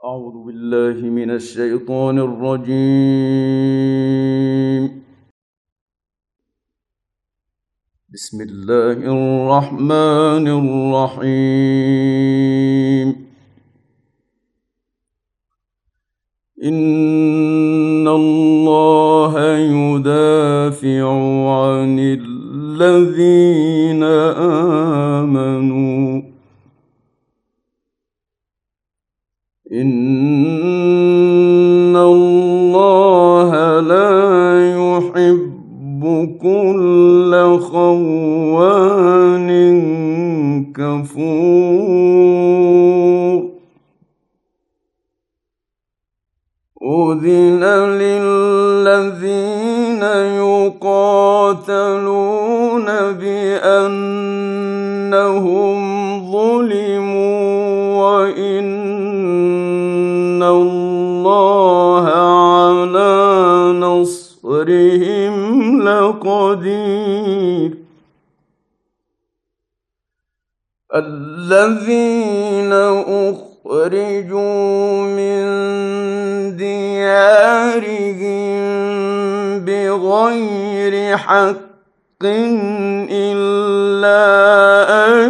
أعوذ بالله من الشيطان الرجيم. بسم الله الرحمن الرحيم. إن الله يدافع عن الذين آمنوا. إن الله لا يحب كل خوان كفور. أذن للذين يقاتلون بأنهم ظلموا وإن الله على نصرهم لقدير. الذين أخرجوا من ديارهم بغير حق إلا أن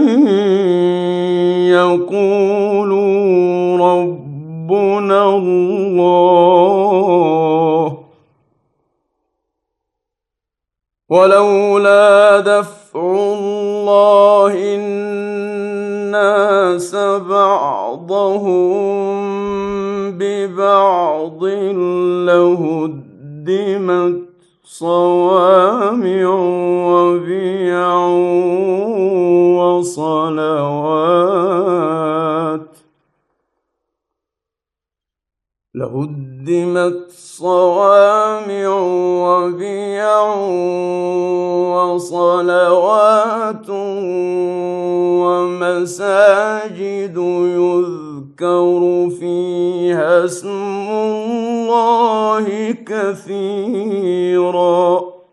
يقولوا ربنا الله. ولولا دفع الله الناس بعضهم ببعض لهدمت صوامع وبيع وصلوات ومساجد يذكر فيها اسم الله كثيرا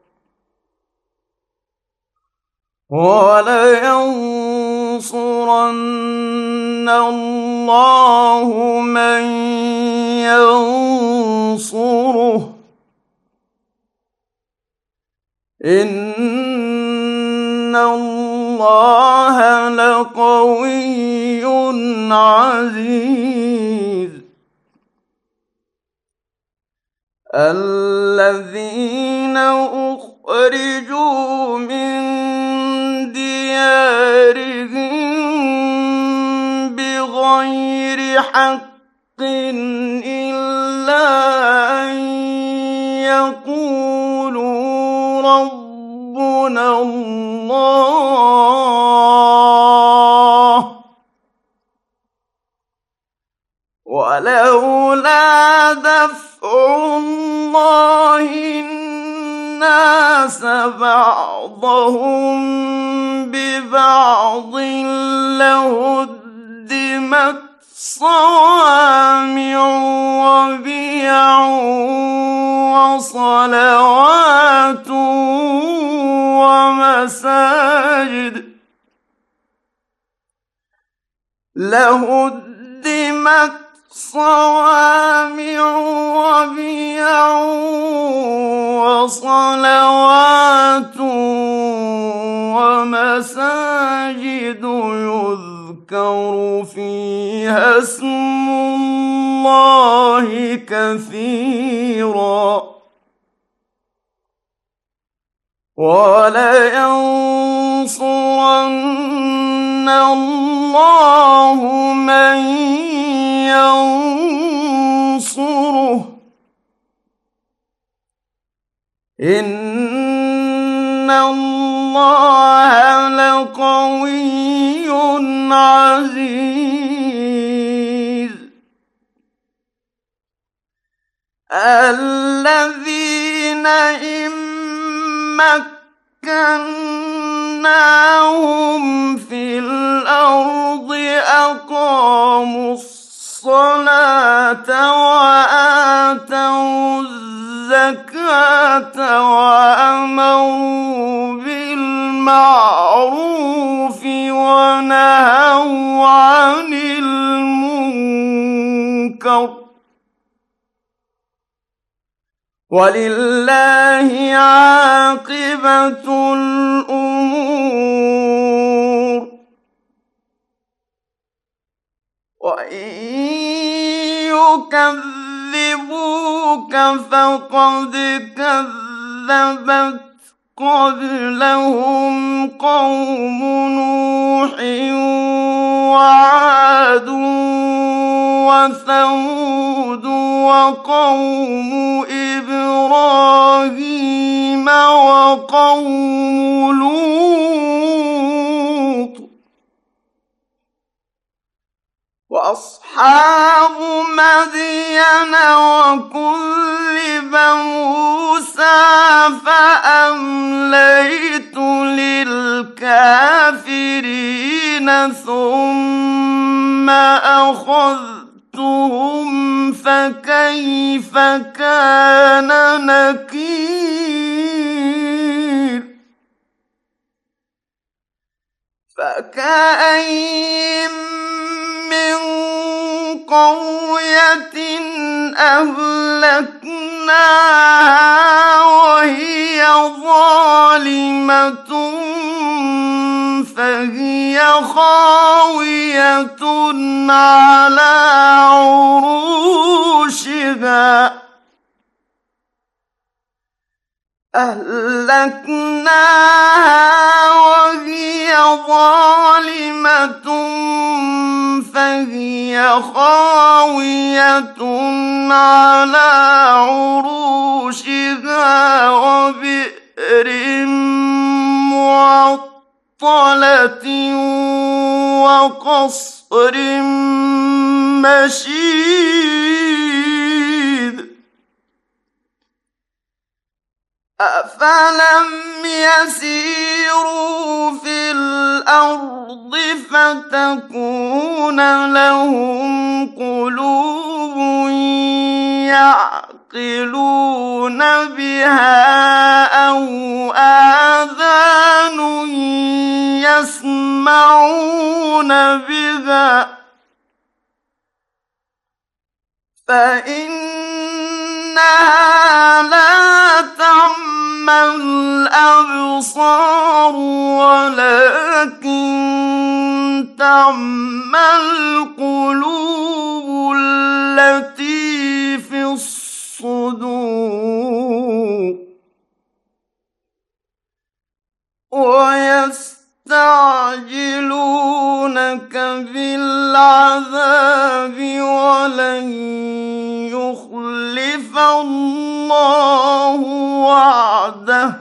ولينصرن الله من ينصره إن الله لقوي عزيز. الذين أخرجوا من ديارهم بغير حق إلا أن يقولوا ربنا الله. ولولا دفع الله الناس بعضهم ببعض لهدمت صوامع وبيع وصلوات ومساجد لهدمت صوامع وبيع وصلوات ومساجد يذكر فيها اسم الله كثيرا ولينصرن الله من ينصره إن الله لقوي عزيز. الذين إن مكناهم في الأرض أقاموا الصلاة وآتوا الزكاة وأمروا بالمعروف ونهوا عن المنكر منكر ولله عاقبة الأمور وإن يكذبوك فقد كذبت قبلهم قوم نوح وعاد وثمود وقوم إبراهيم وقوم لوط وأصحاب مدين وكذب موسى فأمليت للكافرين ثم أخذتهم فكيف كان نكير فكأين من قرية أهلكناها وهي ظالمة فهي خاوية على عروشها أهلكناها وهي ظالمة فهي خاوية على عروشها وبئر معطلة وقصر مشيد أفلم يسيروا في الأرض فتكون لهم قلوب يعقلون بها أو آذان يسمعون بها فإنها لا تعمى الأبصار ولكن تعمى القلوب التي في الصدور ويستعجلونك بالعذاب ولن يخلف الله وعده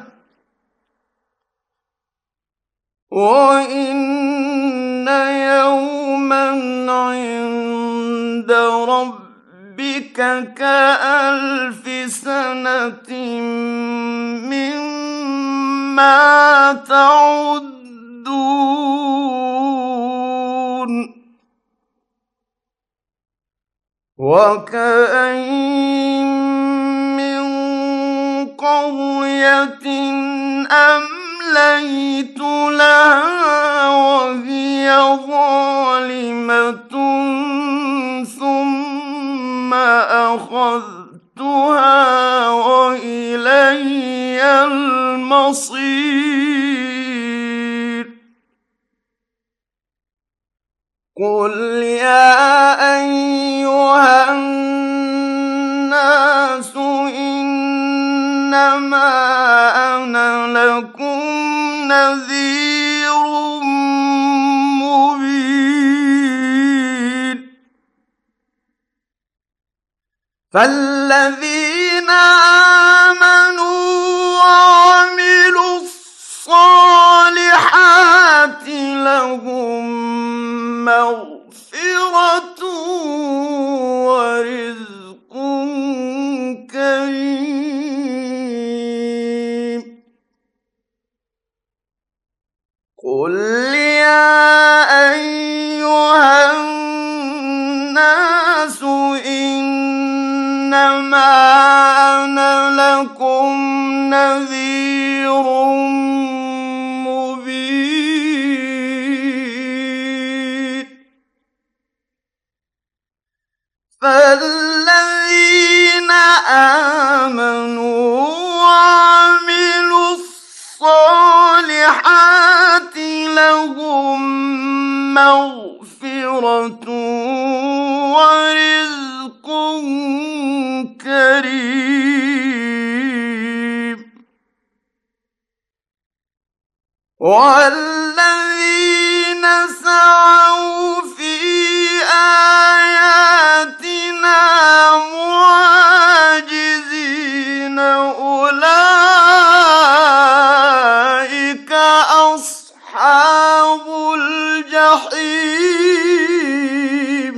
وإن يوما عند ربك كألف سنة مما تعدون وكأين من قرية أمليت لها وهي ظالمة ثم أخذتها وإلي المصير قل يا أيها الناس إنما أنا لكم نذير مبين فالذين آمنوا وعملوا الصالحات لهم مغفرة ورزق كريم قل يا أيها الناس إنما أنا لكم نذير مبين الذين آمنوا وعملوا الصالحات لهم مغفرة ورزق كريم. والذين سعوا في آياتنا معاجزين أولئك أصحاب الجحيم.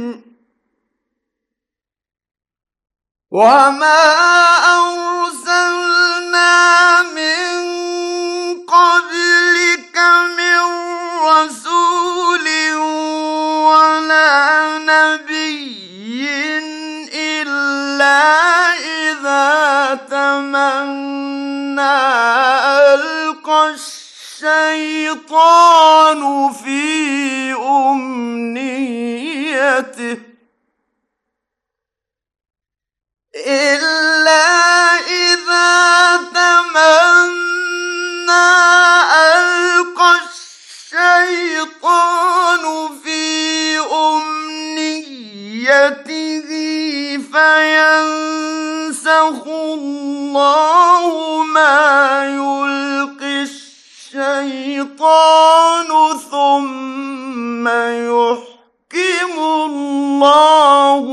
وما أرسلنا من قبلك من رسول ولا نبي إلا إذا تمنى ألقى الشيطان في أمنيته فينسخ الله ما يلقي الشيطان ثم يحكم الله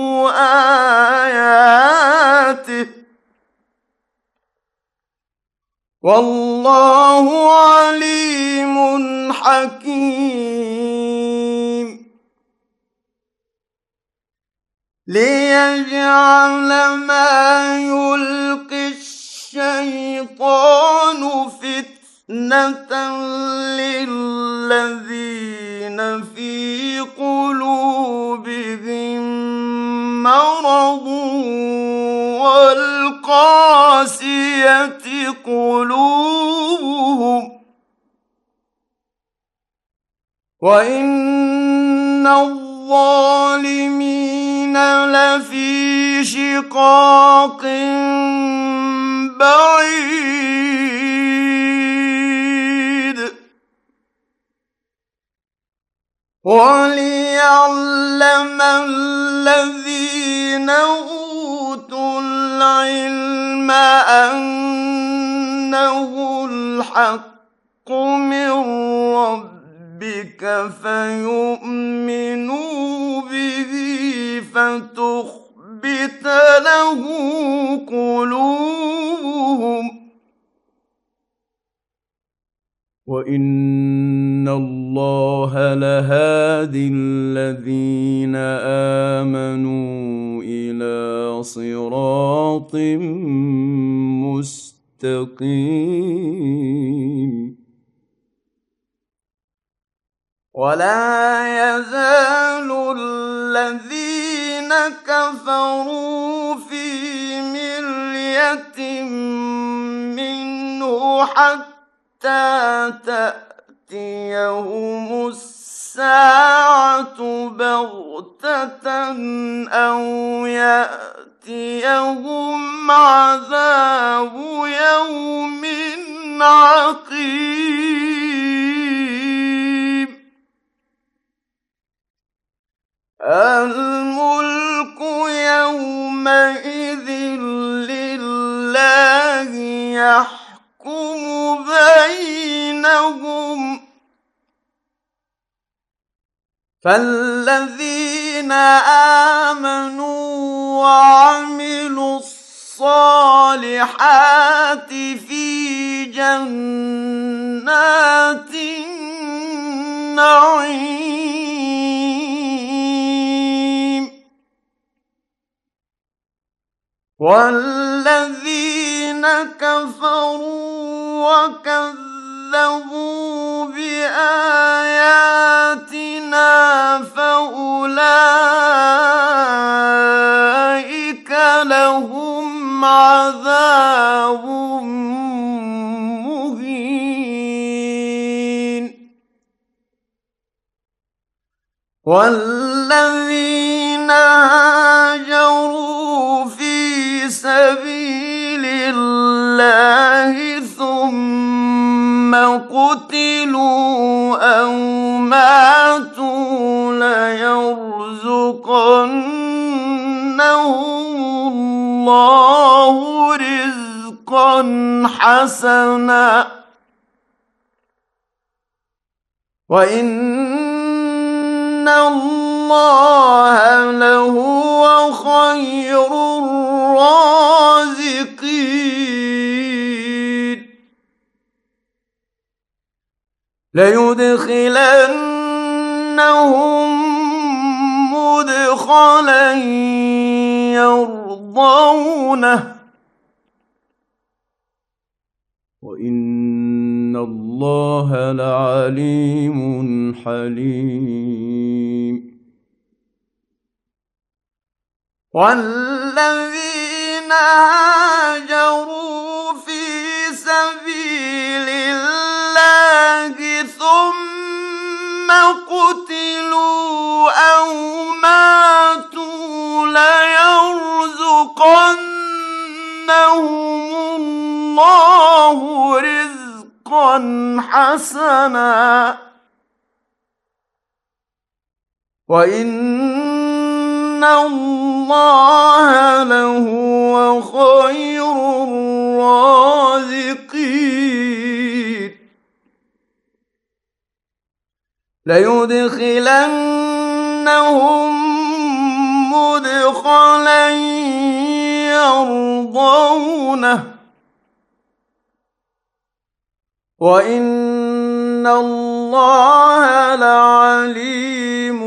آياته والله عليم حكيم. ليجعل ما يلقي الشيطان فتنة للذين في قلوبهم مرض والقاسية قلوبهم وإن الظالمين لفي شقاق بعيد. وليعلم الذين أوتوا العلم أنه الحق من ربك فيؤمنوا به فتخبت له قلوبهم وإن الله لهادي الذين آمنوا إلى صراط مستقيم. ولا يزال الذين كفروا في مرية منه حتى تأتيهم الساعة بغتة أو يأتيهم عذاب يوم عقيم. الملك يومئذ لله يحكم بينهم فالذين آمنوا وعملوا الصالحات في جنات النعيم والذين كفروا وكذبوا بآياتنا فأولئك لهم عذاب مهين. والذين هاجروا الله رزقا حسنا وإن الله لهو خير الرازقين ليدخلنهم مدخلا يرضونه وإن الله لعليم حليم والذين هاجروا في سبيل الله ثم قتلوا أو ماتوا ليرزقنهم الله رزقا حسنا وإن الله لهو خير الرازقين ليدخلنهم مدخلا يرضونه وإن الله لعليم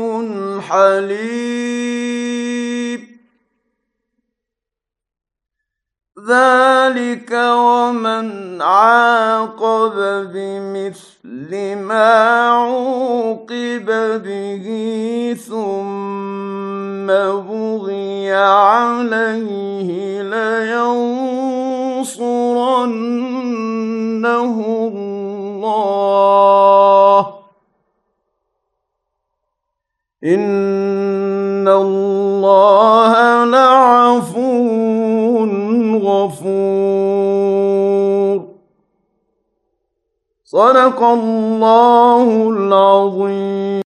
حليم ذلك ومن عاقب بمثل ما عوقب به ثم بغي عليه لينصرنه الله إن الله لعفو غفور صدق الله العظيم.